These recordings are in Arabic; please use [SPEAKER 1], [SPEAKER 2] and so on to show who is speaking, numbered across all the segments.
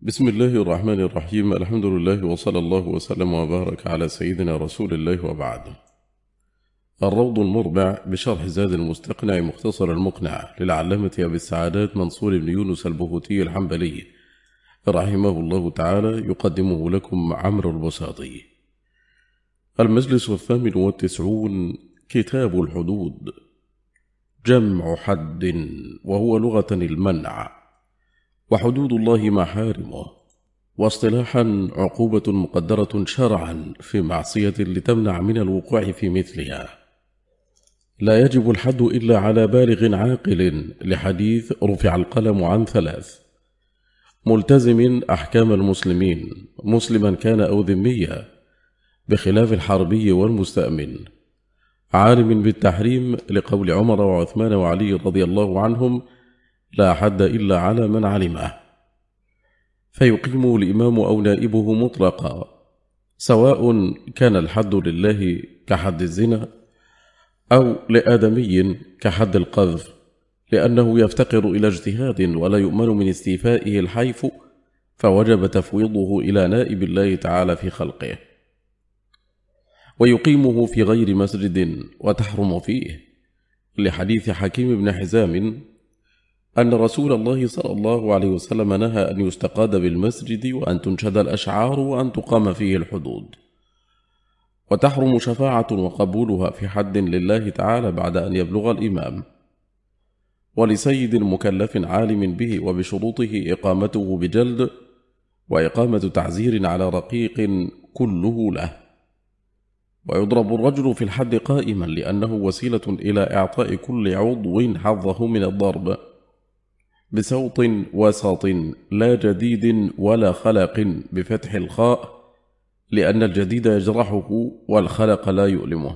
[SPEAKER 1] بسم الله الرحمن الرحيم. الحمد لله وصلى الله وسلم وبارك على سيدنا رسول الله وبعد. الروض المربع بشرح زاد المستقنع مختصر المقنع للعلامة أبي السعادات منصور بن يونس البهوتي الحنبلي رحمه الله تعالى، يقدمه لكم عمرو البساطي. المجلس 98. كتاب الحدود. جمع حد، وهو لغة المنع، وحدود الله محارمه، واصطلاحا عقوبة مقدرة شرعا في معصية لتمنع من الوقوع في مثلها. لا يجب الحد إلا على بالغ عاقل، لحديث رفع القلم عن 3: ملتزم أحكام المسلمين، مسلما كان أو ذميا، بخلاف الحربي والمستأمن، عالم بالتحريم، لقول عمر وعثمان وعلي رضي الله عنهم: لا حد إلا على من علمه، فيقيم الإمام أو نائبه مطلقا، سواء كان الحد لله كحد الزنا أو لآدمي كحد القذف، لأنه يفتقر إلى اجتهاد ولا يؤمن من استيفائه الحيف، فوجب تفويضه إلى نائب الله تعالى في خلقه، ويقيمه في غير مسجد وتحرم فيه، لحديث حكيم بن حزام أن رسول الله صلى الله عليه وسلم نهى أن يستقاد بالمسجد، وأن تنشد الأشعار، وأن تقام فيه الحدود. وتحرم شفاعة وقبولها في حد لله تعالى بعد أن يبلغ الإمام، ولسيد مكلف عالم به وبشروطه إقامته بجلد، وإقامة تعزير على رقيق كله له. ويضرب الرجل في الحد قائما، لأنه وسيلة إلى إعطاء كل عضو حظه من الضرب، بسوط وسط لا جديد ولا خلق بفتح الخاء، لأن الجديد يجرحه والخلق لا يؤلمه.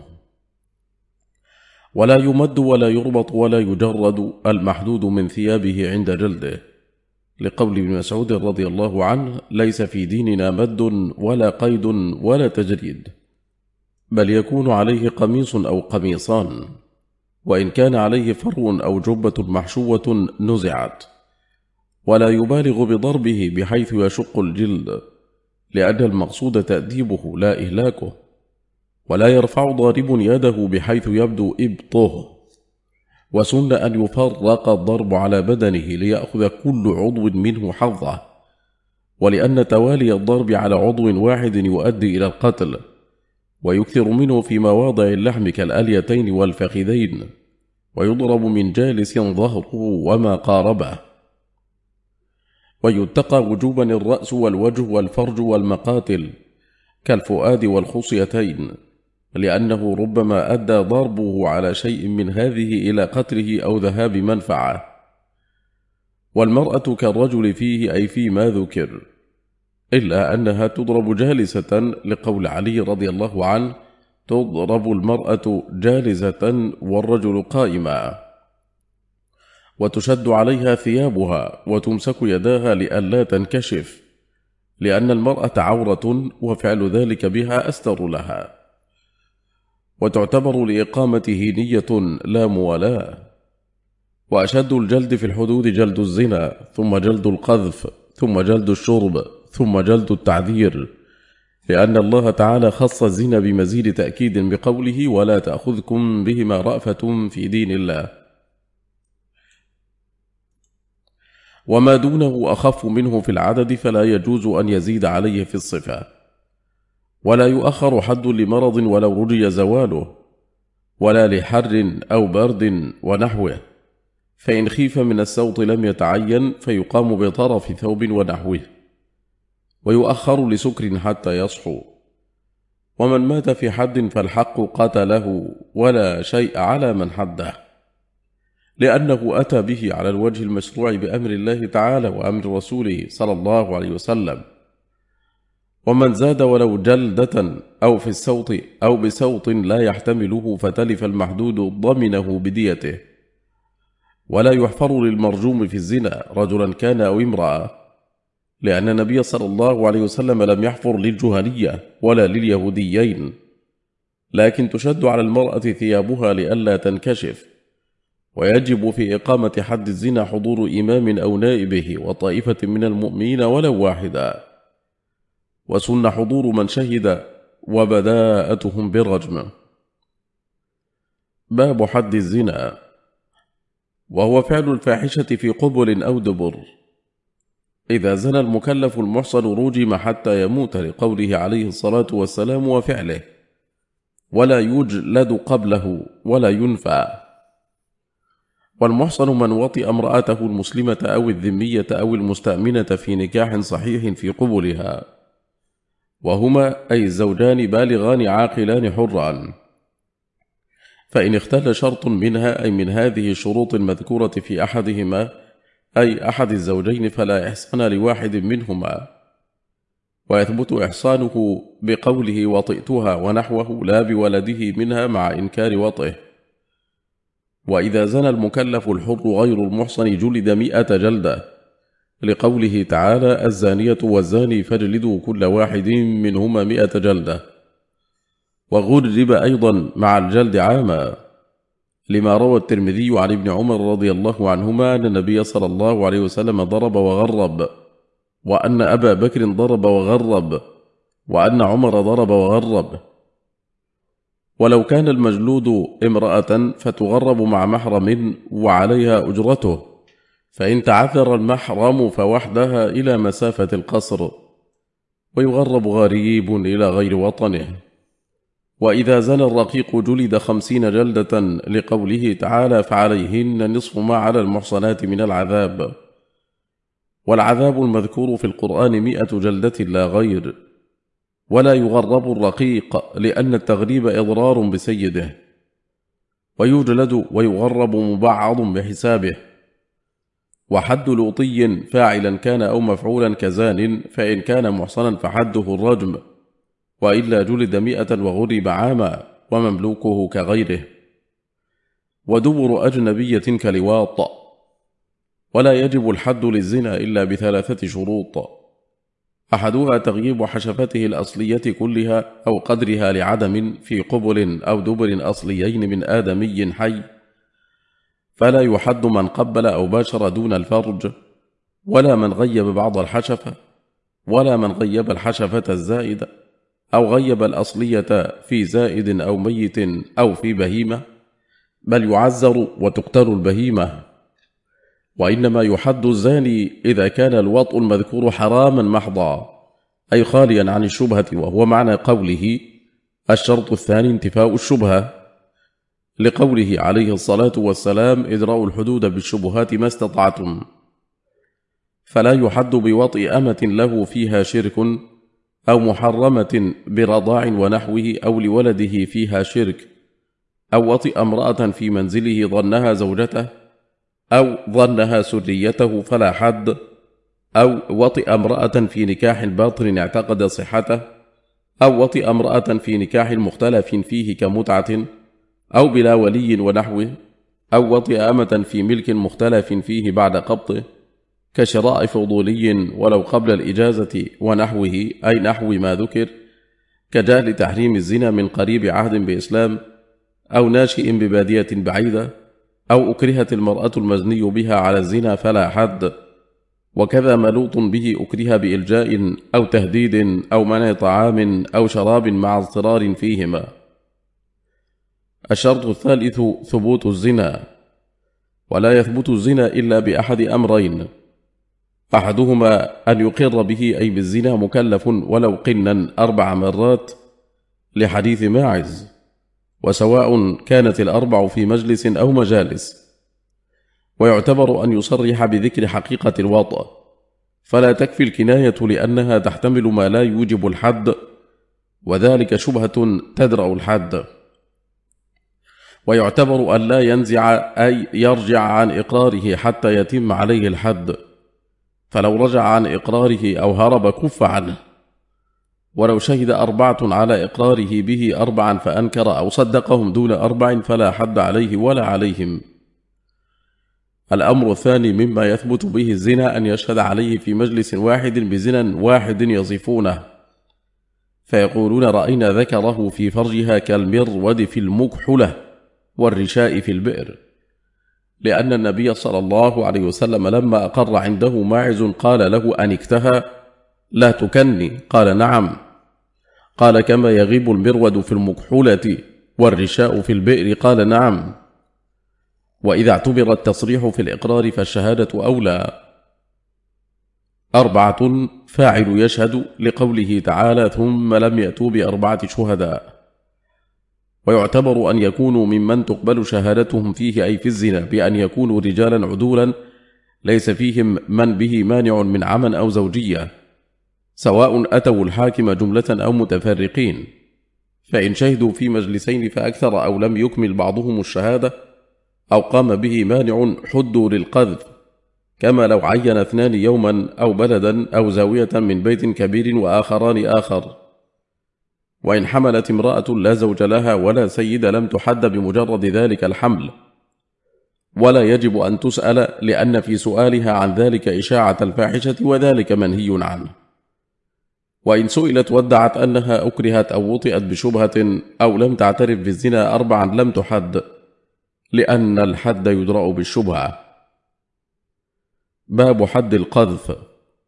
[SPEAKER 1] ولا يمد ولا يربط ولا يجرد المحدود من ثيابه عند جلده، لقول ابن مسعود رضي الله عنه: ليس في ديننا مد ولا قيد ولا تجريد، بل يكون عليه قميص أو قميصان، وإن كان عليه فرو أو جبة محشوة نزعت. ولا يبالغ بضربه بحيث يشق الجلد، لأن المقصود تأديبه لا إهلاكه. ولا يرفع ضارب يده بحيث يبدو إبطه، وسن أن يفرق الضرب على بدنه ليأخذ كل عضو منه حظه، ولأن توالي الضرب على عضو واحد يؤدي إلى القتل، ويكثر منه في مواضع اللحم كالأليتين والفخذين، ويضرب من جالس ظهره وما قاربه. ويتقى وجوبا الرأس والوجه والفرج والمقاتل كالفؤاد والخصيتين، لأنه ربما أدى ضربه على شيء من هذه إلى قتله أو ذهاب منفعة. والمرأة كالرجل فيه، أي فيما ذكر، إلا أنها تضرب جالسة، لقول علي رضي الله عنه: تضرب المرأة جالسة والرجل قائما. وتشد عليها ثيابها، وتمسك يداها لئلا تنكشف، لأن المرأة عورة، وفعل ذلك بها أستر لها. وتعتبر لإقامته نية لا موالاة. وأشد الجلد في الحدود جلد الزنا، ثم جلد القذف، ثم جلد الشرب، ثم جلد التعذير، لأن الله تعالى خص الزنا بمزيد تأكيد بقوله: ولا تأخذكم بهما رأفة في دين الله. وما دونه أخف منه في العدد، فلا يجوز أن يزيد عليه في الصفة. ولا يؤخر حد لمرض ولو رجي زواله، ولا لحر أو برد ونحوه، فإن خيف من السوط لم يتعين، فيقام بطرف ثوب ونحوه. ويؤخر لسكر حتى يصحو. ومن مات في حد فالحق قتله، ولا شيء على من حده، لأنه أتى به على الوجه المشروع بأمر الله تعالى وأمر رسوله صلى الله عليه وسلم. ومن زاد ولو جلدة أو في السوط أو بسوط لا يحتمله فتلف المحدود ضمنه بديته. ولا يحفر للمرجوم في الزنا، رجلا كان أو امرأة، لأن النبي صلى الله عليه وسلم لم يحفر للجهنية ولا لليهوديين، لكن تشد على المرأة ثيابها لئلا تنكشف. ويجب في إقامة حد الزنا حضور إمام أو نائبه وطائفة من المؤمنين ولو واحدا، وسن حضور من شهد وبداءتهم بالرجم. باب حد الزنا، وهو فعل الفاحشة في قبل أو دبر. إذا زنى المكلف المحصن رجم حتى يموت، لقوله عليه الصلاة والسلام وفعله: ولا يجلد قبله ولا ينفى. والمحصن من وطئ امرأته المسلمة أو الذمية أو المستأمنة في نكاح صحيح في قبلها، وهما أي الزوجان بالغان عاقلان حران. فإن اختل شرط منها أي من هذه الشروط المذكورة في أحدهما أي أحد الزوجين فلا إحصان لواحد منهما، ويثبت إحصانه بقوله وطئتها ونحوه لا بولده منها مع إنكار وطئه. وإذا زنى المكلف الحر غير المحصن جلد 100 جلدة، لقوله تعالى: الزانية والزاني فاجلدوا كل واحد منهما 100 جلدة. وغرب أيضا مع الجلد عاما، لما روى الترمذي عن ابن عمر رضي الله عنهما أن النبي صلى الله عليه وسلم ضرب وغرب، وأن أبا بكر ضرب وغرب، وأن عمر ضرب وغرب. ولو كان المجلود امرأة فتغرب مع محرم وعليها أجرته، فإن تعثر المحرم فوحدها إلى مسافة القصر، ويغرب غريب إلى غير وطنه. وإذا زنى الرقيق جلد 50 جلدة، لقوله تعالى: فعليهن نصف ما على المحصنات من العذاب. والعذاب المذكور في القرآن 100 جلدة لا غير. ولا يغرب الرقيق، لأن التغريب إضرار بسيده، ويجلد ويغرب مبعض بحسابه. وحد لوطي فاعلا كان أو مفعولا كزان، فإن كان محصنا فحده الرجم، وإلا جلد 100 وغرب عاما، ومملوكه كغيره. ودبر أجنبية كلواط. ولا يجب الحد للزنا إلا ب3 شروط: أحدها تغييب حشفته الأصلية كلها أو قدرها لعدم في قبل أو دبر أصليين من آدمي حي، فلا يحد من قبل أو باشر دون الفرج، ولا من غيب بعض الحشفة، ولا من غيب الحشفة الزائدة، أو غيب الأصلية في زائد أو ميت أو في بهيمة، بل يعزر وتقتل البهيمة. وإنما يحد الزاني إذا كان الوطء المذكور حراما محضا، أي خاليا عن الشبهة، وهو معنى قوله: الشرط الثاني انتفاء الشبهة، لقوله عليه الصلاة والسلام: ادرأوا الحدود بالشبهات ما استطعتم. فلا يحد بوطئ أمة له فيها شرك، أو محرمة برضاع ونحوه، أو لولده فيها شرك، أو وطئ امرأة في منزله ظنها زوجته أو ظنها سريته فلا حد، أو وطئ امرأة في نكاح باطل اعتقد صحته، أو وطئ امرأة في نكاح مختلف فيه كمتعة أو بلا ولي ونحوه، أو وطئ أمة في ملك مختلف فيه بعد قبضه كشراء فضولي ولو قبل الإجازة ونحوه، أي نحو ما ذكر، كجهل تحريم الزنا من قريب عهد بإسلام، أو ناشئ ببادية بعيدة، أو أكرهت المرأة المزني بها على الزنا فلا حد. وكذا ملوط به أكره بإلجاء أو تهديد أو منع طعام أو شراب مع اضطرار فيهما. الشرط الثالث ثبوت الزنا. ولا يثبت الزنا إلا بأحد أمرين: أحدهما أن يقر به أي بالزنا مكلف ولو قنا 4 مرات، لحديث ماعز: وسواء كانت ال4 في مجلس أو مجالس. ويعتبر أن يصرح بذكر حقيقة الوطأ، فلا تكفي الكناية لأنها تحتمل ما لا يوجب الحد، وذلك شبهة تدرأ الحد. ويعتبر أن لا ينزع أي يرجع عن إقراره حتى يتم عليه الحد، فلو رجع عن إقراره أو هرب كف عنه. ولو شهد 4 على إقراره به 4 فأنكر أو صدقهم دون 4 فلا حد عليه ولا عليهم. الأمر الثاني مما يثبت به الزنا أن يشهد عليه في مجلس واحد بزنا واحد يصفونه، فيقولون: رأينا ذكره في فرجها كالمرود في المكحلة والرشاء في البئر، لأن النبي صلى الله عليه وسلم لما أقر عنده ماعز قال له: أنكتها؟ لا تكني. قال: نعم. قال: كما يغيب المرود في المكحولة والرشاء في البئر؟ قال: نعم. وإذا اعتبر التصريح في الإقرار فالشهادة أولى. 4 فاعل يشهد، لقوله تعالى: ثم لم يأتوا ب4 شهداء. ويعتبر أن يكونوا ممن تقبل شهادتهم فيه، أي في الزنا، بأن يكونوا رجالا عدولا ليس فيهم من به مانع من عمى أو زوجية، سواء أتوا الحاكم جملة أو متفرقين. فإن شهدوا في مجلسين فأكثر أو لم يكمل بعضهم الشهادة أو قام به مانع حدوا للقذف، كما لو عين 2 يوما أو بلدا أو زاوية من بيت كبير وآخران آخر. وإن حملت امرأة لا زوج لها ولا سيد لم تحد بمجرد ذلك الحمل، ولا يجب أن تسأل، لأن في سؤالها عن ذلك إشاعة الفاحشة، وذلك منهي عنه. وإن سئلت وادعت أنها أكرهت أو وطئت بشبهة أو لم تعترف بالزنا 4 لم تحد، لأن الحد يدرأ بالشبهة. باب حد القذف،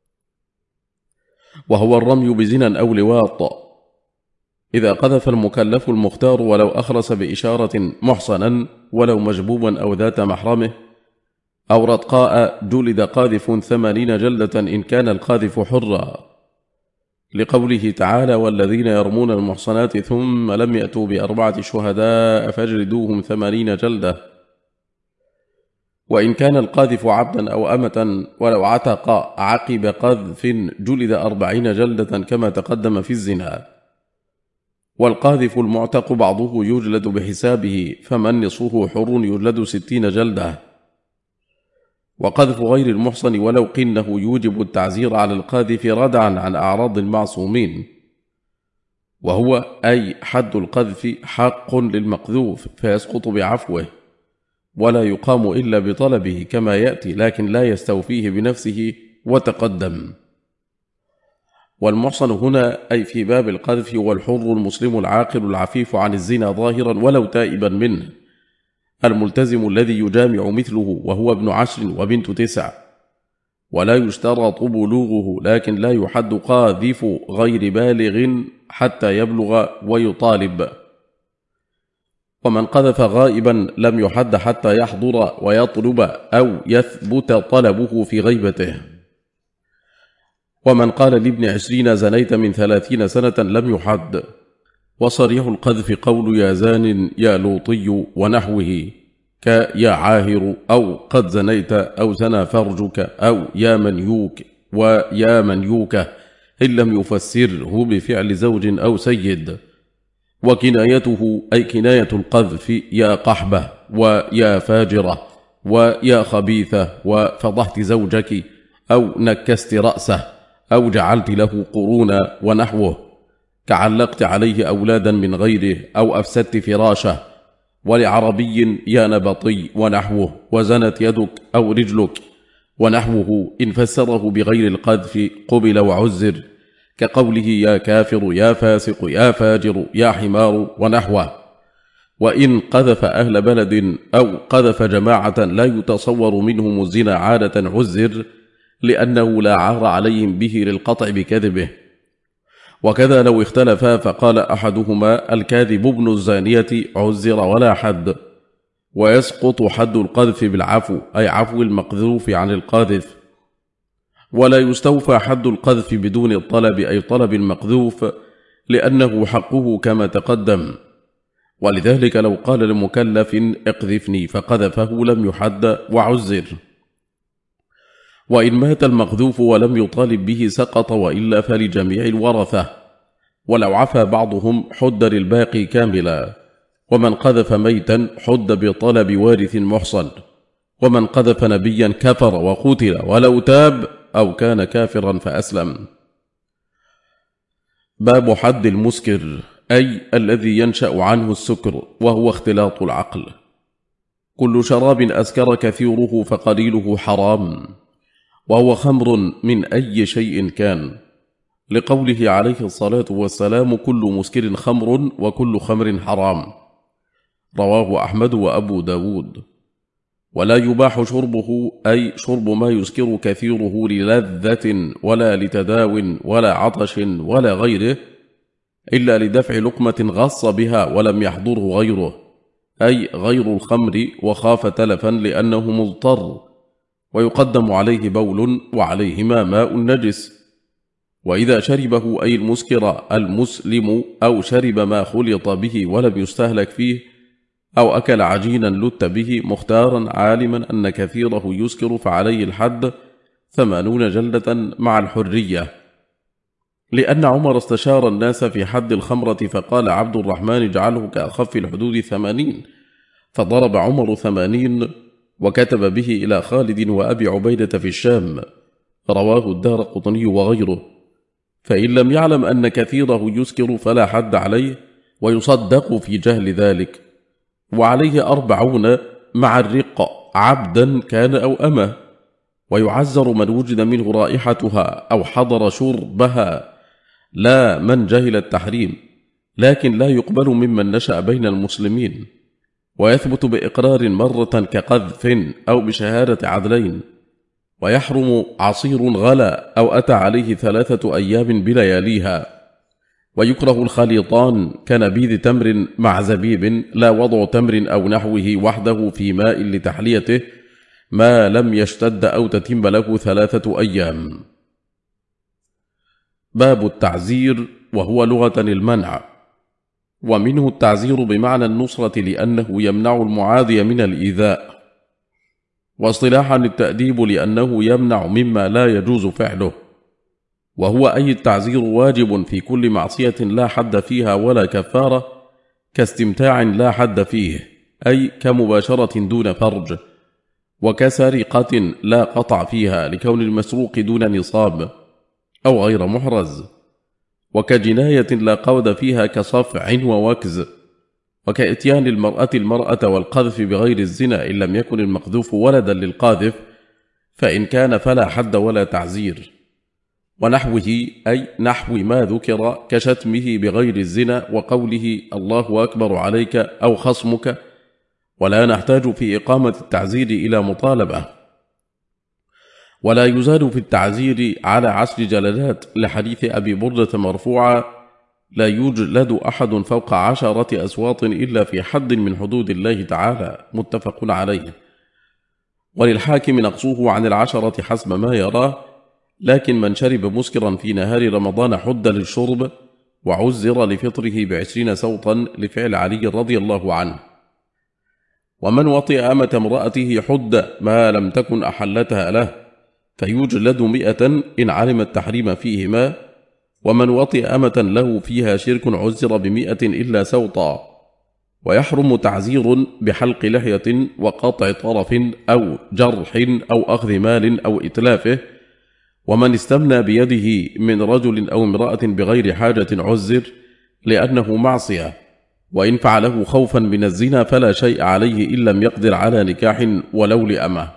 [SPEAKER 1] وهو الرمي بزنا أو لواط. إذا قذف المكلف المختار ولو أخرس بإشارة محصنا ولو مجبوبا أو ذات محرمه أو رتقاء، جلد قاذف 80 جلدة إن كان القاذف حرا، لقوله تعالى: والذين يرمون المحصنات ثم لم يأتوا ب4 شهداء فاجلدوهم 80 جلدة. وإن كان القاذف عبدا أو أمة ولو عتق عقب قذف جلد 40 جلدة كما تقدم في الزنا. والقاذف المعتق بعضه يجلد بحسابه، فمن نصفه حر يجلد 60 جلدة. وقذف غير المحصن ولو قنه يوجب التعزير على القاذف ردعا عن أعراض المعصومين، وهو أي حد القذف حق للمقذوف فيسقط بعفوه، ولا يقام إلا بطلبه كما يأتي، لكن لا يستوفيه بنفسه وتقدم. والمحصن هنا أي في باب القذف والحر المسلم العاقل العفيف عن الزنا ظاهرا ولو تائبا منه، الملتزم الذي يجامع مثله وهو ابن 10 وبنت 9، ولا يشترط بلوغه، لكن لا يحد قاذف غير بالغ حتى يبلغ ويطالب. ومن قذف غائبا لم يحد حتى يحضر ويطلب أو يثبت طلبه في غيبته. ومن قال لابن 20 زنيت من 30 سنة لم يحد. وصريح القذف قول يا زان يا لوطي ونحوه، كيا عاهر أو قد زنيت أو زنى فرجك أو يا منيوك ويا منيوكة، إن لم يفسره بفعل زوج أو سيد. وكنايته أي كناية القذف يا قحبة ويا فاجرة ويا خبيثة وفضحت زوجك أو نكست رأسه أو جعلت له قرونا ونحوه، كعلقت عليه أولادا من غيره أو أفسدت فراشه. ولعربي يا نبطي ونحوه، وزنت يدك أو رجلك ونحوه، إن فسره بغير القذف قبل وعزر، كقوله يا كافر يا فاسق يا فاجر يا حمار ونحوه. وإن قذف أهل بلد أو قذف جماعة لا يتصور منهم الزنا عادة عزر، لأنه لا عار عليهم به للقطع بكذبه. وكذا لو اختلفا فقال أحدهما الكاذب ابن الزانية عزر ولا حد. ويسقط حد القذف بالعفو، أي عفو المقذوف عن القاذف. ولا يستوفى حد القذف بدون الطلب، أي طلب المقذوف، لأنه حقه كما تقدم. ولذلك لو قال لمكلف اقذفني فقذفه لم يحد وعزر. وإن مات المقذوف ولم يطالب به سقط، وإلا فلجميع الورثة. ولو عفى بعضهم حد للباقي كاملا. ومن قذف ميتا حد بطلب وارث محصن. ومن قذف نبيا كفر وقتل ولو تاب أو كان كافرا فأسلم. باب حد المسكر، أي الذي ينشأ عنه السكر، وهو اختلاط العقل. كل شراب أسكر كثيره فقليله حرام، وهو خمر من أي شيء كان، لقوله عليه الصلاة والسلام كل مسكر خمر وكل خمر حرام، رواه أحمد وأبو داود. ولا يباح شربه أي شرب ما يسكر كثيره للذة ولا لتداو ولا عطش ولا غيره إلا لدفع لقمة غص بها ولم يحضره غيره، أي غير الخمر، وخاف تلفا لأنه مضطر، ويقدم عليه بول وعليهما ماء نجس. وإذا شربه أي المسكر المسلم أو شرب ما خلط به ولم يستهلك فيه أو أكل عجينا لت به مختارا عالما أن كثيره يسكر فعليه الحد 80 جلدة مع الحرية، لأن عمر استشار الناس في حد الخمرة فقال عبد الرحمن اجعله كأخف الحدود 80، فضرب عمر 80 وكتب به إلى خالد وأبي عبيدة في الشام. رواه الدارقطني وغيره. فإن لم يعلم أن كثيره يسكر فلا حد عليه، ويصدق في جهل ذلك. وعليه 40 مع الرق عبدا كان أو أمه، ويعزر من وجد منه رائحتها أو حضر شربها، لا من جهل التحريم، لكن لا يقبل ممن نشأ بين المسلمين، ويثبت بإقرار مرة كقذف أو بشهادة عدلين. ويحرم عصير غلا أو أتى عليه 3 أيام بلياليها. ويكره الخليطان كنبيذ تمر مع زبيب، لا وضع تمر أو نحوه وحده في ماء لتحليته ما لم يشتد أو تتم له 3 أيام. باب التعزير، وهو لغة المنع، ومنه التعزير بمعنى النصرة لأنه يمنع المعادي من الإيذاء، واصطلاحا التأديب لأنه يمنع مما لا يجوز فعله، وهو أي التعزير واجب في كل معصية لا حد فيها ولا كفارة، كاستمتاع لا حد فيه، أي كمباشرة دون فرج، وكسرقة لا قطع فيها لكون المسروق دون نصاب أو غير محرز، وكجناية لا قود فيها كصفع ووكز، وكإتيان المرأة والقذف بغير الزنا إن لم يكن المقذوف ولدا للقاذف، فإن كان فلا حد ولا تعزير، ونحوه أي نحو ما ذكر كشتمه بغير الزنا وقوله الله أكبر عليك أو خصمك، ولا نحتاج في إقامة التعزير إلى مطالبة. ولا يزاد في التعزير على 10 جلدات لحديث أبي بردة مرفوعا لا يجلد أحد فوق 10 أسواط إلا في حد من حدود الله تعالى، متفق عليه. وللحاكم نقصوه عن 10 حسب ما يراه، لكن من شرب مسكرا في نهار رمضان حد للشرب، وعزر لفطره ب20 سوطا لفعل علي رضي الله عنه. ومن وطئ أمة امرأته حد ما لم تكن أحلتها له، فيجلد 100 إن علم التحريم فيهما. ومن وطئ أمة له فيها شرك عزر ب100 إلا سوطا. ويحرم تعزير بحلق لحية وقطع طرف أو جرح أو أخذ مال أو إتلافه. ومن استمنى بيده من رجل أو امرأة بغير حاجة عزر لأنه معصية، وإن فعله خوفا من الزنا فلا شيء عليه إن لم يقدر على نكاح ولو لأمه.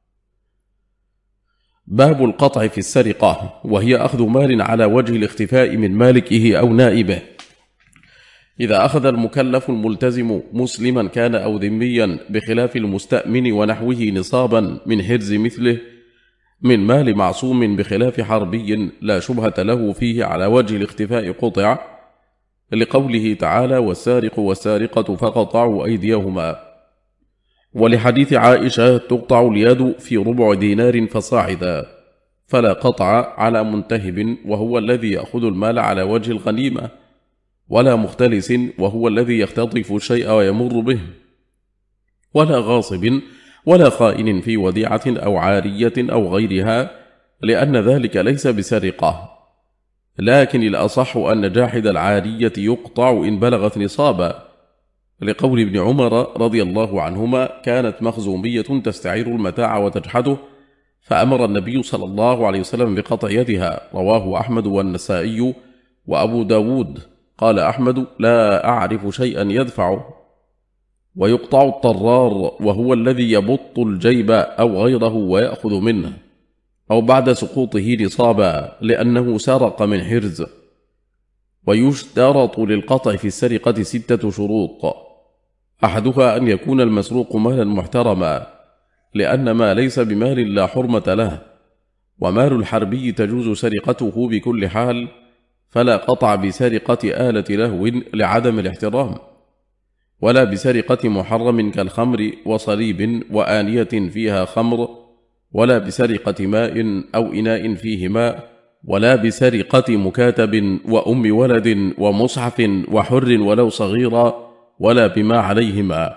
[SPEAKER 1] باب القطع في السرقة، وهي أخذ مال على وجه الاختفاء من مالكه أو نائبه. إذا أخذ المكلف الملتزم مسلما كان أو ذميا بخلاف المستأمن ونحوه نصابا من حرز مثله من مال معصوم بخلاف حربي لا شبهة له فيه على وجه الاختفاء قطع، لقوله تعالى والسارق والسارقة فقطعوا أيديهما، ولحديث عائشة تقطع اليد في 4 دينار فصاعدا، فلا قطع على منتهب وهو الذي يأخذ المال على وجه الغنيمة، ولا مختلس وهو الذي يختطف الشيء ويمر به، ولا غاصب ولا خائن في وديعة أو عارية أو غيرها، لأن ذلك ليس بسرقة. لكن الأصح أن جاحد العارية يقطع إن بلغت نصابا، لقول ابن عمر رضي الله عنهما كانت مخزومية تستعير المتاع وتجحده، فأمر النبي صلى الله عليه وسلم بقطع يدها. رواه أحمد والنسائي وأبو داود. قال أحمد لا أعرف شيئا يدفعه. ويقطع الطرار وهو الذي يبط الجيب أو غيره ويأخذ منه أو بعد سقوطه نصابا لأنه سرق من حرز. ويشترط للقطع في السرقة 6 شروط، أحدها أن يكون المسروق مالا محترما، لأن ما ليس بمال لا حرمة له، ومال الحربي تجوز سرقته بكل حال، فلا قطع بسرقة آلة لهو لعدم الاحترام، ولا بسرقة محرم كالخمر وصليب وآنية فيها خمر، ولا بسرقة ماء أو إناء فيه ماء، ولا بسرقة مكاتب وأم ولد ومصحف وحر ولو صغيرا، ولا بما عليهما.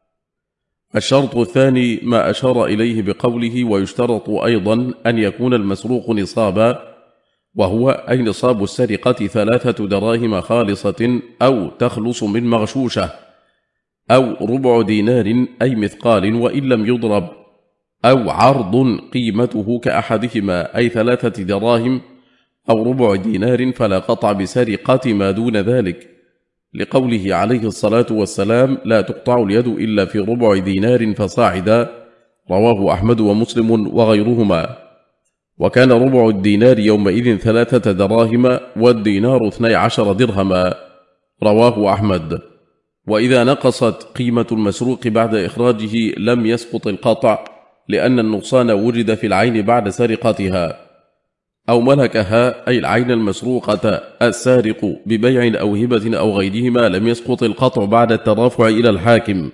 [SPEAKER 1] الشرط الثاني ما أشار إليه بقوله: ويشترط أيضا أن يكون المسروق نصابا، وهو أي نصاب السرقة 3 دراهم خالصة أو تخلص من مغشوشة، أو ربع دينار أي مثقال وإن لم يضرب، أو عرض قيمته كأحدهما أي 3 دراهم أو ربع دينار، فلا قطع بسرقة ما دون ذلك، لقوله عليه الصلاة والسلام: لا تقطع اليد إلا في ربع دينار فصاعدا، رواه أحمد ومسلم وغيرهما. وكان ربع الدينار يومئذ 3 دراهم، والدينار 12 درهما، رواه أحمد. وإذا نقصت قيمة المسروق بعد إخراجه لم يسقط القطع، لأن النقصان وجد في العين بعد سرقتها، أو ملكها أي العين المسروقة السارق ببيع أو هبة أو غيرهما، لم يسقط القطع بعد الترافع إلى الحاكم.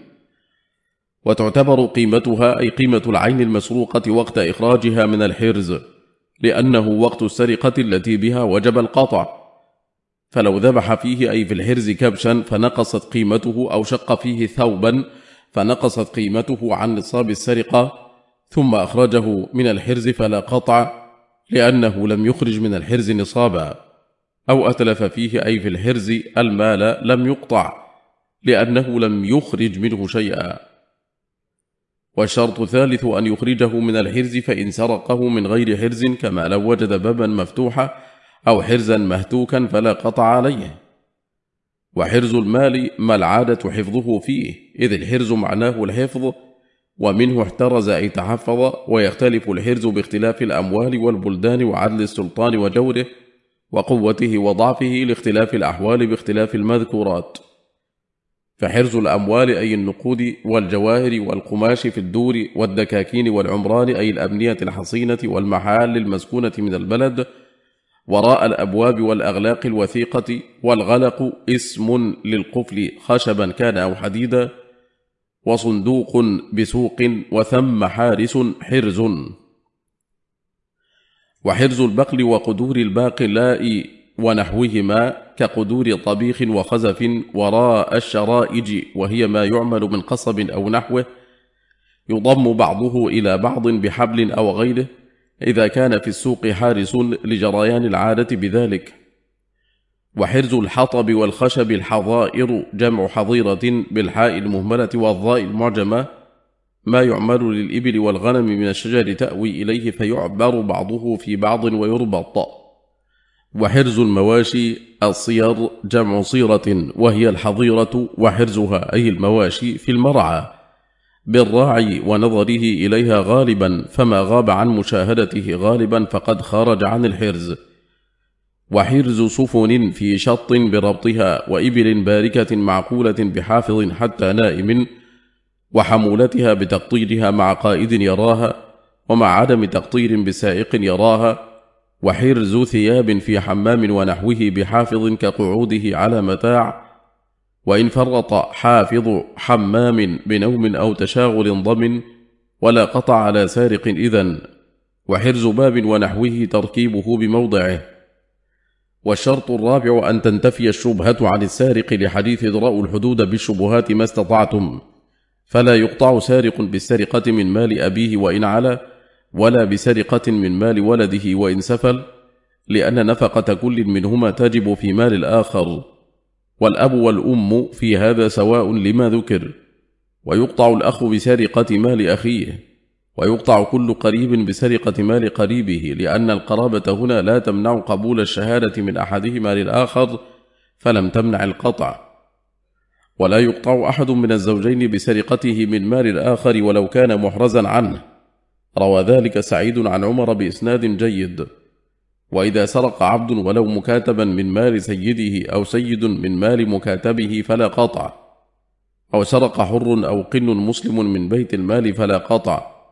[SPEAKER 1] وتعتبر قيمتها أي قيمة العين المسروقة وقت إخراجها من الحرز، لأنه وقت السرقة التي بها وجب القطع. فلو ذبح فيه أي في الحرز كبشا فنقصت قيمته، أو شق فيه ثوبا فنقصت قيمته عن نصاب السرقة، ثم أخرجه من الحرز فلا قطع، لأنه لم يخرج من الحرز نصابا. أو أتلف فيه أي في الحرز المال لم يقطع، لأنه لم يخرج منه شيئا. والشرط الثالث أن يخرجه من الحرز، فإن سرقه من غير حرز كما لو وجد بابا مفتوحا أو حرزا مهتوكا فلا قطع عليه. وحرز المال ما العادة حفظه فيه، إذ الحرز معناه الحفظ، ومنه احترز أي تحفظ. ويختلف الحرز باختلاف الأموال والبلدان وعدل السلطان وجوره وقوته وضعفه، لاختلاف الأحوال باختلاف المذكورات. فحرز الأموال أي النقود والجواهر والقماش في الدور والدكاكين والعمران، أي الأبنية الحصينة والمحال المسكونة من البلد، وراء الأبواب والأغلاق الوثيقة. والغلق اسم للقفل خشبا كان أو حديدا. وصندوق بسوق، وثم حارس حرز. وحرز البقل وقدور الباقلاء ونحوهما كقدور طبيخ وخزف، وراء الشرائج وهي ما يعمل من قصب أو نحوه، يضم بعضه إلى بعض بحبل أو غيره، إذا كان في السوق حارس لجريان العادة بذلك. وحرز الحطب والخشب الحظائر جمع حظيرة بالحاء المهملة والضاء المعجمة، ما يعمل للإبل والغنم من الشجر تأوي إليه فيعبر بعضه في بعض ويربط. وحرز المواشي الصير جمع صيرة وهي الحظيرة، وحرزها أي المواشي في المرعى بالراعي ونظره إليها غالبا، فما غاب عن مشاهدته غالبا فقد خرج عن الحرز. وحرز سفن في شط بربطها، وإبل باركة معقولة بحافظ حتى نائم، وحمولتها بتقطيرها مع قائد يراها، ومع عدم تقطير بسائق يراها. وحرز ثياب في حمام ونحوه بحافظ كقعوده على متاع، وإن فرط حافظ حمام بنوم أو تشاغل ضمن، ولا قطع على سارق إذن. وحرز باب ونحوه تركيبه بموضعه. والشرط الرابع أن تنتفي الشبهة عن السارق، لحديث ادرأوا الحدود بالشبهات ما استطعتم، فلا يقطع سارق بالسرقة من مال أبيه وإن علا، ولا بسرقة من مال ولده وإن سفل، لأن نفقة كل منهما تجب في مال الآخر. والأب والأم في هذا سواء لما ذكر. ويقطع الأخ بسرقة مال أخيه، ويقطع كل قريب بسرقة مال قريبه، لأن القرابة هنا لا تمنع قبول الشهادة من أحدهما للآخر، فلم تمنع القطع. ولا يقطع أحد من الزوجين بسرقته من مال الآخر ولو كان محرزا عنه، روى ذلك سعيد عن عمر بإسناد جيد. وإذا سرق عبد ولو مكاتبا من مال سيده، أو سيد من مال مكاتبه فلا قطع. أو سرق حر أو قن مسلم من بيت المال فلا قطع،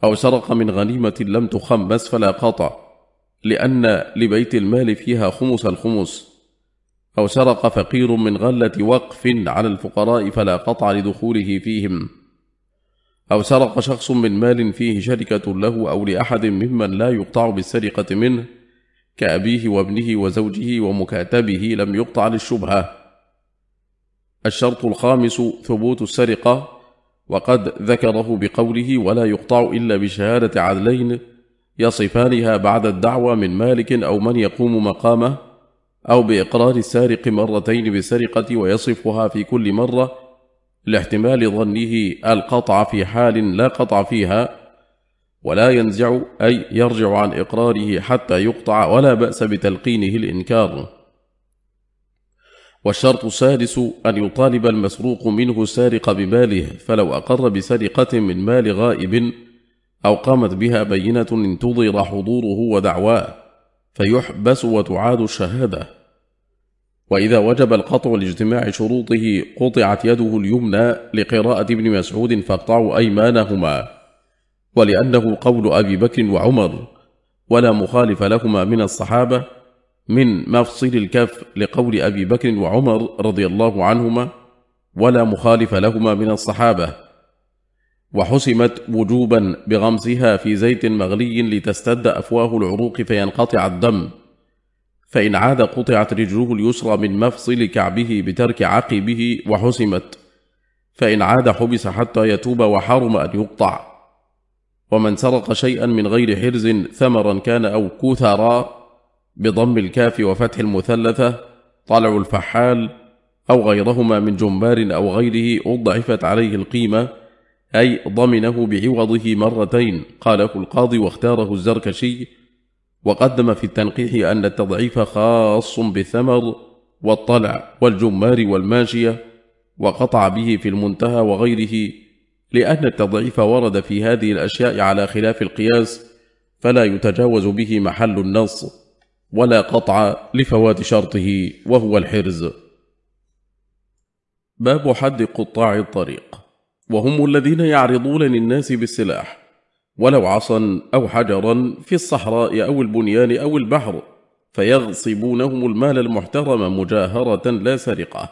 [SPEAKER 1] أو سرق من غنيمة لم تخمس فلا قطع، لأن لبيت المال فيها خمس الخمس. أو سرق فقير من غلة وقف على الفقراء فلا قطع لدخوله فيهم. أو سرق شخص من مال فيه شركة له أو لأحد ممن لا يقطع بالسرقة منه كأبيه وابنه وزوجه ومكاتبه لم يقطع للشبهة. الشرط الخامس ثبوت السرقة، وقد ذكره بقوله ولا يقطع إلا بشهادة عدلين يصفانها بعد الدعوى من مالك أو من يقوم مقامه، أو بإقرار السارق مرتين بالسرقة ويصفها في كل مرة لاحتمال ظنه القطع في حال لا قطع فيها، ولا ينزع أي يرجع عن إقراره حتى يقطع، ولا بأس بتلقينه الإنكار. والشرط السادس أن يطالب المسروق منه السارق بماله، فلو أقر بسرقة من مال غائب أو قامت بها بينة انتظر حضوره ودعواه فيحبس وتعاد الشهادة. وإذا وجب القطع لاجتماع شروطه قطعت يده اليمنى لقراءة ابن مسعود فاقطعوا أيمانهما، ولأنه قول أبي بكر وعمر ولا مخالف لهما من الصحابة، من مفصل الكف لقول أبي بكر وعمر رضي الله عنهما ولا مخالف لهما من الصحابة. وحسمت وجوبا بغمسها في زيت مغلي لتستد أفواه العروق فينقطع الدم، فإن عاد قطعت رجله اليسرى من مفصل كعبه بترك عقبه وحسمت، فإن عاد حبس حتى يتوب وحرم أن يقطع. ومن سرق شيئا من غير حرز ثمرا كان أو كثرا بضم الكاف وفتح المثلثة طلع الفحال أو غيرهما من جمار أو غيره أضعفت عليه القيمة، أي ضمنه بعوضه مرتين، قاله القاضي واختاره الزركشي، وقدم في التنقيح أن التضعيف خاص بالثمر والطلع والجمار والماشية، وقطع به في المنتهى وغيره، لأن التضعيف ورد في هذه الأشياء على خلاف القياس فلا يتجاوز به محل النص، ولا قطع لفوات شرطه وهو الحرز. باب حد قطاع الطريق، وهم الذين يعرضون للناس بالسلاح ولو عصا أو حجرا في الصحراء أو البنيان أو البحر، فيغصبونهم المال المحترم مجاهرة لا سرقة.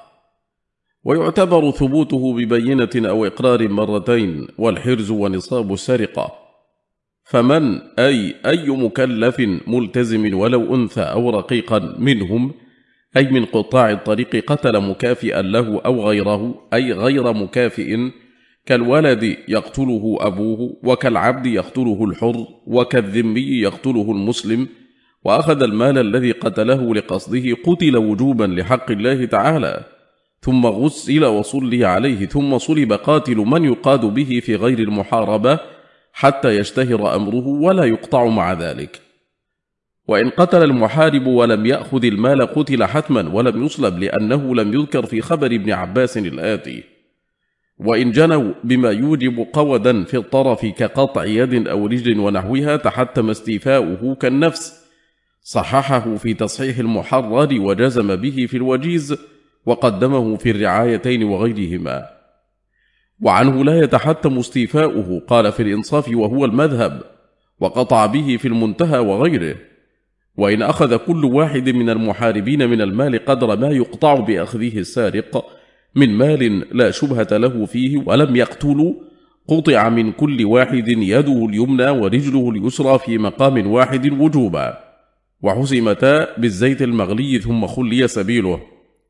[SPEAKER 1] ويعتبر ثبوته ببينة أو إقرار مرتين، والحرز ونصاب السرقة. فمن أي مكلف ملتزم ولو أنثى أو رقيقا منهم، أي من قطاع الطريق قتل مكافئا له أو غيره، أي غير مكافئ، كالولد يقتله أبوه، وكالعبد يقتله الحر، وكالذمي يقتله المسلم، وأخذ المال الذي قتله لقصده، قتل وجوبا لحق الله تعالى، ثم غسل وصلي عليه، ثم صلب قاتل من يقاد به في غير المحاربة حتى يشتهر أمره ولا يقطع مع ذلك. وإن قتل المحارب ولم يأخذ المال قتل حتما ولم يصلب، لأنه لم يذكر في خبر ابن عباس الآتي. وإن جنوا بما يوجب قودا في الطرف كقطع يد أو رجل ونحوها تحتم استيفاؤه كالنفس، صححه في تصحيح المحرر وجزم به في الوجيز، وقدمه في الرعايتين وغيرهما. وعنه لا يتحتم استيفاؤه، قال في الإنصاف وهو المذهب، وقطع به في المنتهى وغيره. وإن أخذ كل واحد من المحاربين من المال قدر ما يقطع بأخذه السارق من مال لا شبهة له فيه ولم يقتل، قطع من كل واحد يده اليمنى ورجله اليسرى في مقام واحد وجوبا، وحسمتا بالزيت المغلي ثم خلي سبيله.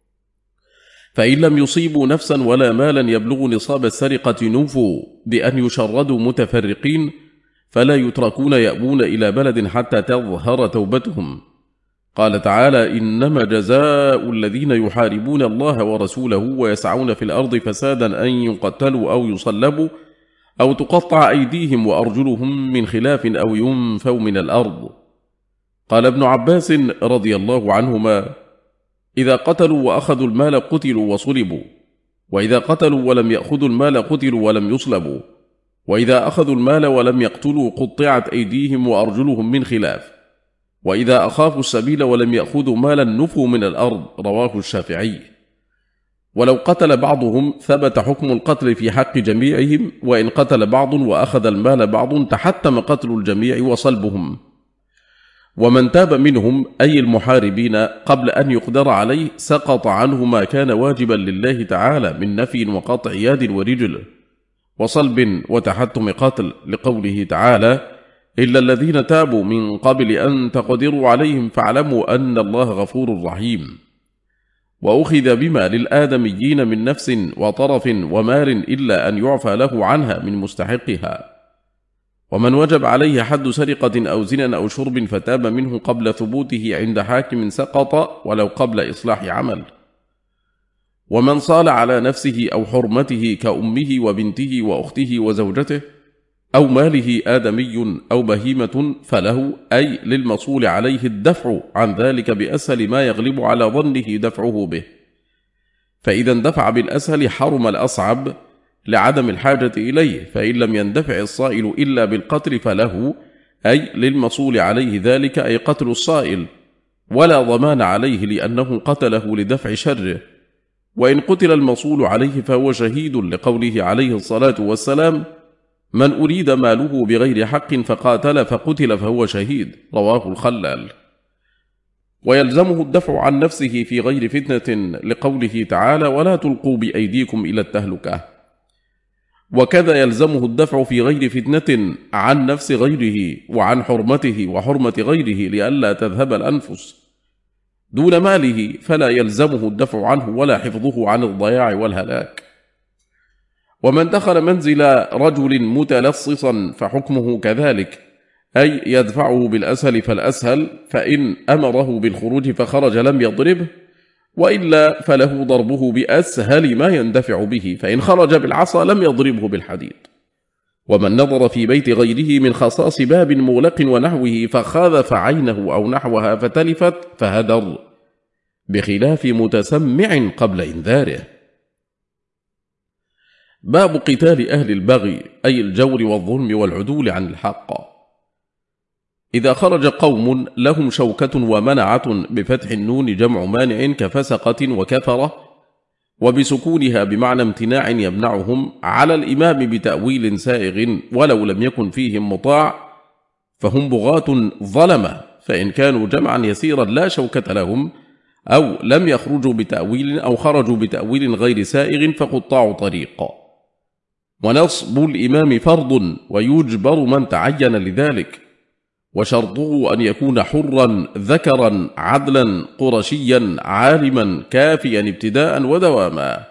[SPEAKER 1] فإن لم يصيبوا نفسا ولا مالا يبلغ نصاب السرقة نوفوا بأن يشردوا متفرقين، فلا يتركون يأبون إلى بلد حتى تظهر توبتهم. قال تعالى: إنما جزاء الذين يحاربون الله ورسوله ويسعون في الأرض فسادا أن يقتلوا أو يصلبوا أو تقطع أيديهم وأرجلهم من خلاف أو ينفوا من الأرض. قال ابن عباس رضي الله عنهما: إذا قتلوا وأخذوا المال قتلوا وصلبوا، وإذا قتلوا ولم يأخذوا المال قتلوا ولم يصلبوا، وإذا أخذوا المال ولم يقتلوا قطعت أيديهم وأرجلهم من خلاف، وإذا أخافوا السبيل ولم يأخذوا مالا نفوا من الأرض. رواه الشافعي. ولو قتل بعضهم ثبت حكم القتل في حق جميعهم، وإن قتل بعض وأخذ المال بعض تحتم قتل الجميع وصلبهم. ومن تاب منهم أي المحاربين قبل أن يقدر عليه سقط عنه ما كان واجبا لله تعالى من نفي وقطع يد ورجل وصلب وتحتم قتل، لقوله تعالى: إلا الذين تابوا من قبل أن تقدروا عليهم فاعلموا أن الله غفور رحيم. وأخذ بما للآدميين من نفس وطرف ومال إلا أن يعفى له عنها من مستحقها. ومن وجب عليه حد سرقة أو زنا أو شرب فتاب منه قبل ثبوته عند حاكم سقط ولو قبل إصلاح عمل. ومن صال على نفسه أو حرمته كأمه وبنته وأخته وزوجته أو ماله آدمي أو بهيمة فله أي للمصول عليه الدفع عن ذلك بأسهل ما يغلب على ظنه دفعه به، فإذا اندفع بالأسهل حرم الأصعب لعدم الحاجة إليه، فإن لم يندفع الصائل إلا بالقتل فله أي للمصول عليه ذلك أي قتل الصائل، ولا ضمان عليه لأنه قتله لدفع شره. وإن قتل المصول عليه فهو شهيد، لقوله عليه الصلاة والسلام: من أريد ماله بغير حق فقاتل فقتل فهو شهيد، رواه الخلال. ويلزمه الدفع عن نفسه في غير فتنة، لقوله تعالى: ولا تلقوا بأيديكم إلى التهلكة. وكذا يلزمه الدفع في غير فتنة عن نفس غيره وعن حرمته وحرمة غيره لئلا تذهب الأنفس. دون ماله فلا يلزمه الدفع عنه ولا حفظه عن الضياع والهلاك. ومن دخل منزل رجل متلصصا فحكمه كذلك، أي يدفعه بالأسهل فالأسهل، فإن أمره بالخروج فخرج لم يضربه، وإلا فله ضربه بأسهل ما يندفع به، فإن خرج بالعصا لم يضربه بالحديد. ومن نظر في بيت غيره من خصاص باب مغلق ونحوه فخاذف عينه أو نحوها فتلفت فهدر، بخلاف متسمع قبل إنذاره. باب قتال أهل البغي أي الجور والظلم والعدول عن الحق. إذا خرج قوم لهم شوكة ومنعة بفتح النون جمع مانع كفسقة وكفرة، وبسكونها بمعنى امتناع يمنعهم على الإمام بتأويل سائغ ولو لم يكن فيهم مطاع، فهم بغاة ظلمة، فإن كانوا جمعا يسيرا لا شوكة لهم أو لم يخرجوا بتأويل أو خرجوا بتأويل غير سائغ فقطاع طريق. ونصب الإمام فرض ويجبر من تعين لذلك، وشرطه أن يكون حرا ذكرا عدلا قرشيا عالما كافيا ابتداء ودواما.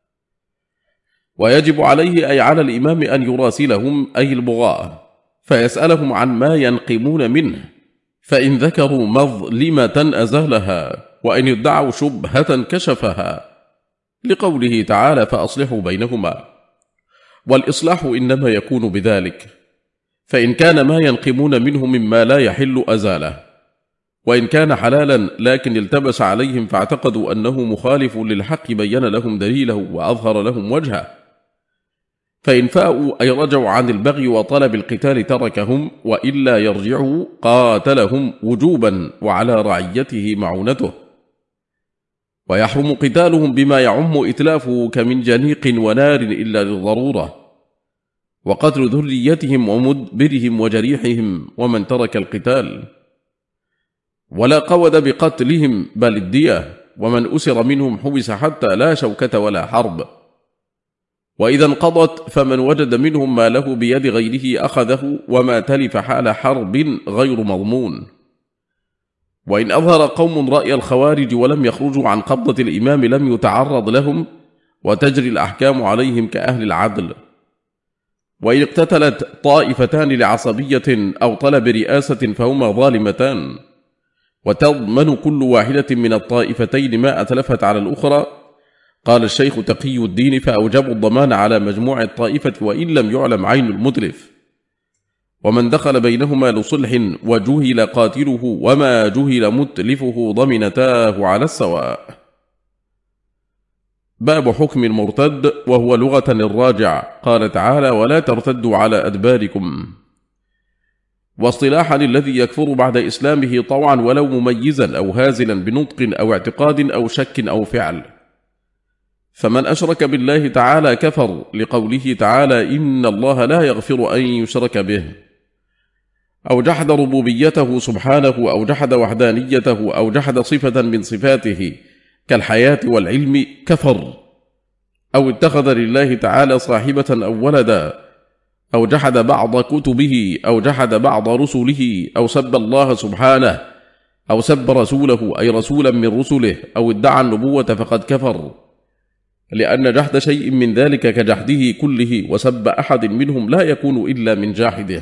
[SPEAKER 1] ويجب عليه أي على الإمام أن يراسلهم أي البغاة فيسألهم عن ما ينقمون منه، فإن ذكروا مظلمة أزالها، وإن ادعوا شبهة كشفها، لقوله تعالى: فأصلحوا بينهما. والإصلاح إنما يكون بذلك، فإن كان ما ينقمون منه مما لا يحل أزاله، وإن كان حلالا لكن التبس عليهم فاعتقدوا أنه مخالف للحق بين لهم دليله وأظهر لهم وجهه، فإن فاءوا أي رجعوا عن البغي وطلب القتال تركهم، وإلا يرجعوا قاتلهم وجوبا وعلى رعيته معونته. ويحرم قتالهم بما يعم إتلافه كمن جنيق ونار إلا للضرورة، وقتل ذريتهم ومدبرهم وجريحهم ومن ترك القتال، ولا قود بقتلهم بل الدية، ومن أسر منهم حبس حتى لا شوكة ولا حرب. وإذا انقضت فمن وجد منهم ما له بيد غيره أخذه، وما تلف حال حرب غير مضمون. وإن أظهر قوم رأي الخوارج ولم يخرجوا عن قبضة الإمام لم يتعرض لهم، وتجري الأحكام عليهم كأهل العدل. وإن اقتتلت طائفتان لعصبية أو طلب رئاسة فهما ظالمتان، وتضمن كل واحدة من الطائفتين ما أتلفت على الأخرى. قال الشيخ تقي الدين: فأوجبوا الضمان على مجموع الطائفة وإن لم يعلم عين المتلف. ومن دخل بينهما لصلح وجهل قاتله وما جهل متلفه ضمنتاه على السواء. باب حكم المرتد وهو لغة الراجع. قال تعالى: ولا ترتدوا على أدباركم. واصطلاحا الذي يكفر بعد إسلامه طوعا ولو مميزا أو هازلا بنطق أو اعتقاد أو شك أو فعل. فمن أشرك بالله تعالى كفر، لقوله تعالى: إن الله لا يغفر أن يشرك به، أو جحد ربوبيته سبحانه، أو جحد وحدانيته، أو جحد صفة من صفاته كالحياة والعلم، كفر. أو اتخذ لله تعالى صاحبة أو ولدا، أو جحد بعض كتبه، أو جحد بعض رسله، أو سب الله سبحانه، أو سب رسوله أي رسولا من رسله، أو ادعى النبوة، فقد كفر، لأن جحد شيء من ذلك كجحده كله، وسب أحد منهم لا يكون إلا من جاحده.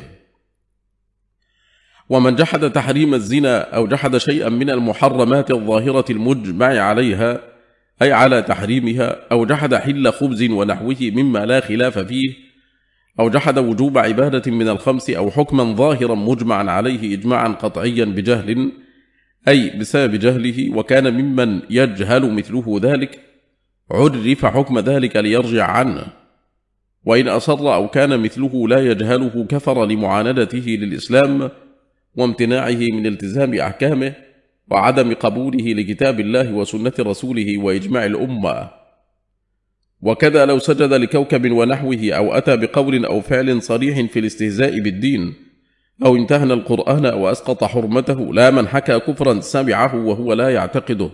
[SPEAKER 1] ومن جحد تحريم الزنا، أو جحد شيئا من المحرمات الظاهرة المجمع عليها أي على تحريمها، أو جحد حل خبز ونحوه مما لا خلاف فيه، أو جحد وجوب عبادة من الخمس، أو حكما ظاهرا مجمعا عليه إجماعا قطعيا بجهل أي بسبب جهله، وكان ممن يجهل مثله ذلك، عرف حكم ذلك ليرجع عنه. وإن أصر أو كان مثله لا يجهله، كفر لمعاندته للإسلام وامتناعه من التزام أحكامه، وعدم قبوله لكتاب الله وسنة رسوله وإجماع الأمة. وكذا لو سجد لكوكب ونحوه، أو أتى بقول أو فعل صريح في الاستهزاء بالدين، أو انتهن القرآن، أو أسقط حرمته، لا من حكى كفرا سمعه وهو لا يعتقده.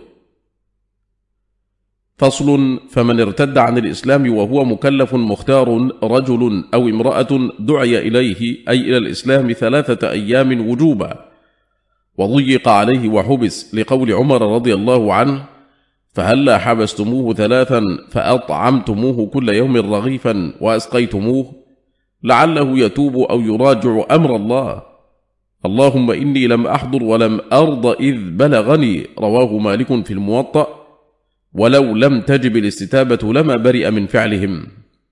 [SPEAKER 1] فصل: فمن ارتد عن الإسلام وهو مكلف مختار، رجل أو امرأة، دعي إليه أي إلى الإسلام 3 أيام وجوبا، وضيق عليه وحبس، لقول عمر رضي الله عنه: فهلا حبستموه 3 فأطعمتموه كل يوم رغيفا وأسقيتموه، لعله يتوب أو يراجع أمر الله. اللهم إني لم أحضر ولم أرض إذ بلغني، رواه مالك في الموطأ. ولو لم تجب الاستتابة لما برئ من فعلهم.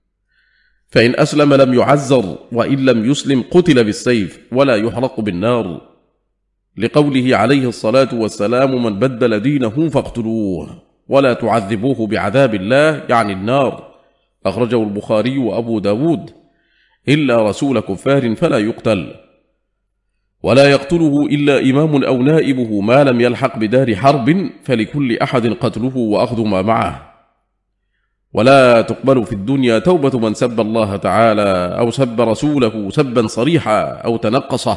[SPEAKER 1] فإن أسلم لم يعزر، وإن لم يسلم قتل بالسيف ولا يحرق بالنار، لقوله عليه الصلاة والسلام: من بدل دينه فاقتلوه ولا تعذبوه بعذاب الله، يعني النار. أخرجه البخاري وأبو داود. إلا رسول كفار فلا يقتل، ولا يقتله إلا إمام أو نائبه ما لم يلحق بدار حرب، فلكل أحد قتله وأخذ ما معه. ولا تقبل في الدنيا توبة من سب الله تعالى أو سب رسوله سبا صريحا أو تنقصه،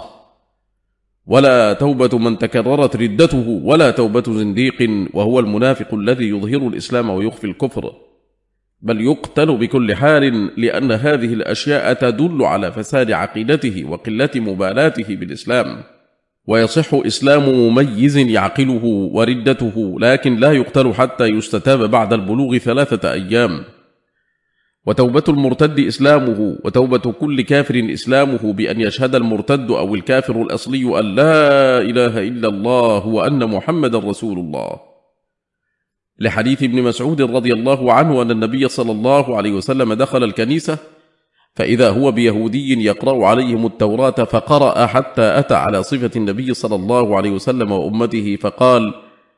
[SPEAKER 1] ولا توبة من تكررت ردته، ولا توبة زنديق وهو المنافق الذي يظهر الإسلام ويخفي الكفر، بل يقتل بكل حال، لأن هذه الأشياء تدل على فساد عقيدته وقلة مبالاته بالإسلام. ويصح إسلام مميز يعقله وردته، لكن لا يقتل حتى يستتاب بعد البلوغ 3 أيام. وتوبة المرتد إسلامه، وتوبة كل كافر إسلامه بأن يشهد المرتد أو الكافر الأصلي أن لا إله إلا الله وأن محمد رسول الله، لحديث ابن مسعود رضي الله عنه أن النبي صلى الله عليه وسلم دخل الكنيسة فإذا هو بيهودي يقرأ عليهم التوراة، فقرأ حتى أتى على صفة النبي صلى الله عليه وسلم وأمته، فقال: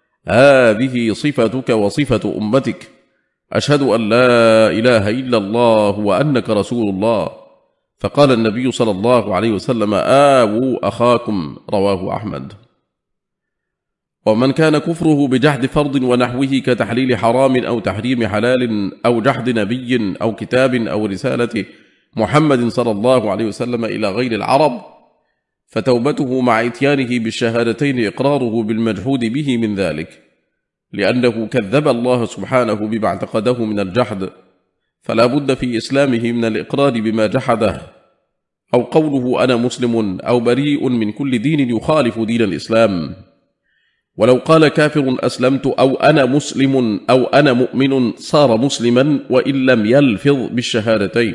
[SPEAKER 1] هذه صفتك وصفة أمتك، أشهد أن لا إله إلا الله وأنك رسول الله. فقال النبي صلى الله عليه وسلم: آووا أخاكم، رواه أحمد. ومن كان كفره بجحد فرض ونحوه كتحليل حرام أو تحريم حلال أو جحد نبي أو كتاب أو رسالة محمد صلى الله عليه وسلم إلى غير العرب، فتوبته مع إتيانه بالشهادتين إقراره بالمجحود به من ذلك، لأنه كذب الله سبحانه بما اعتقده من الجحد، فلا بد في إسلامه من الإقرار بما جحده، أو قوله أنا مسلم، أو بريء من كل دين يخالف دين الإسلام. ولو قال كافر أسلمت، أو أنا مسلم، أو أنا مؤمن، صار مسلما وإن لم يلفظ بالشهادتين.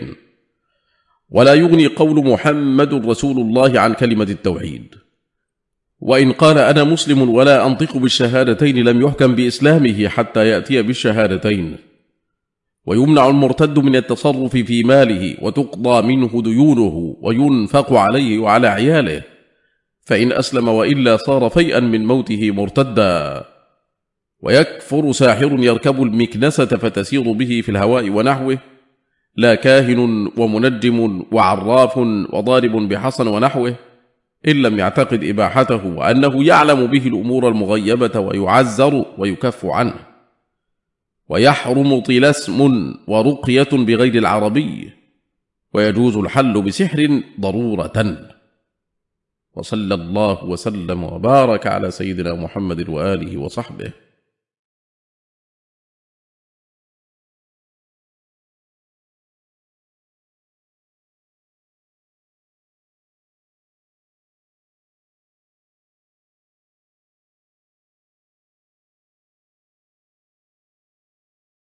[SPEAKER 1] ولا يغني قول محمد رسول الله عن كلمة التوحيد. وإن قال أنا مسلم ولا أنطق بالشهادتين لم يحكم بإسلامه حتى يأتي بالشهادتين. ويمنع المرتد من التصرف في ماله، وتقضى منه ديونه، وينفق عليه وعلى عياله، فإن أسلم وإلا صار فيئا من موته مرتدا. ويكفر ساحر يركب المكنسة فتسير به في الهواء ونحوه، لا كاهن ومنجم وعراف وضارب بحصن ونحوه، إن لم يعتقد إباحته وأنه يعلم به الأمور المغيبة، ويعزر ويكف عنه. ويحرم طلسم ورقية بغير العربي، ويجوز الحل بسحر ضرورة. وصلى الله وسلم وبارك على سيدنا محمد وآله وصحبه.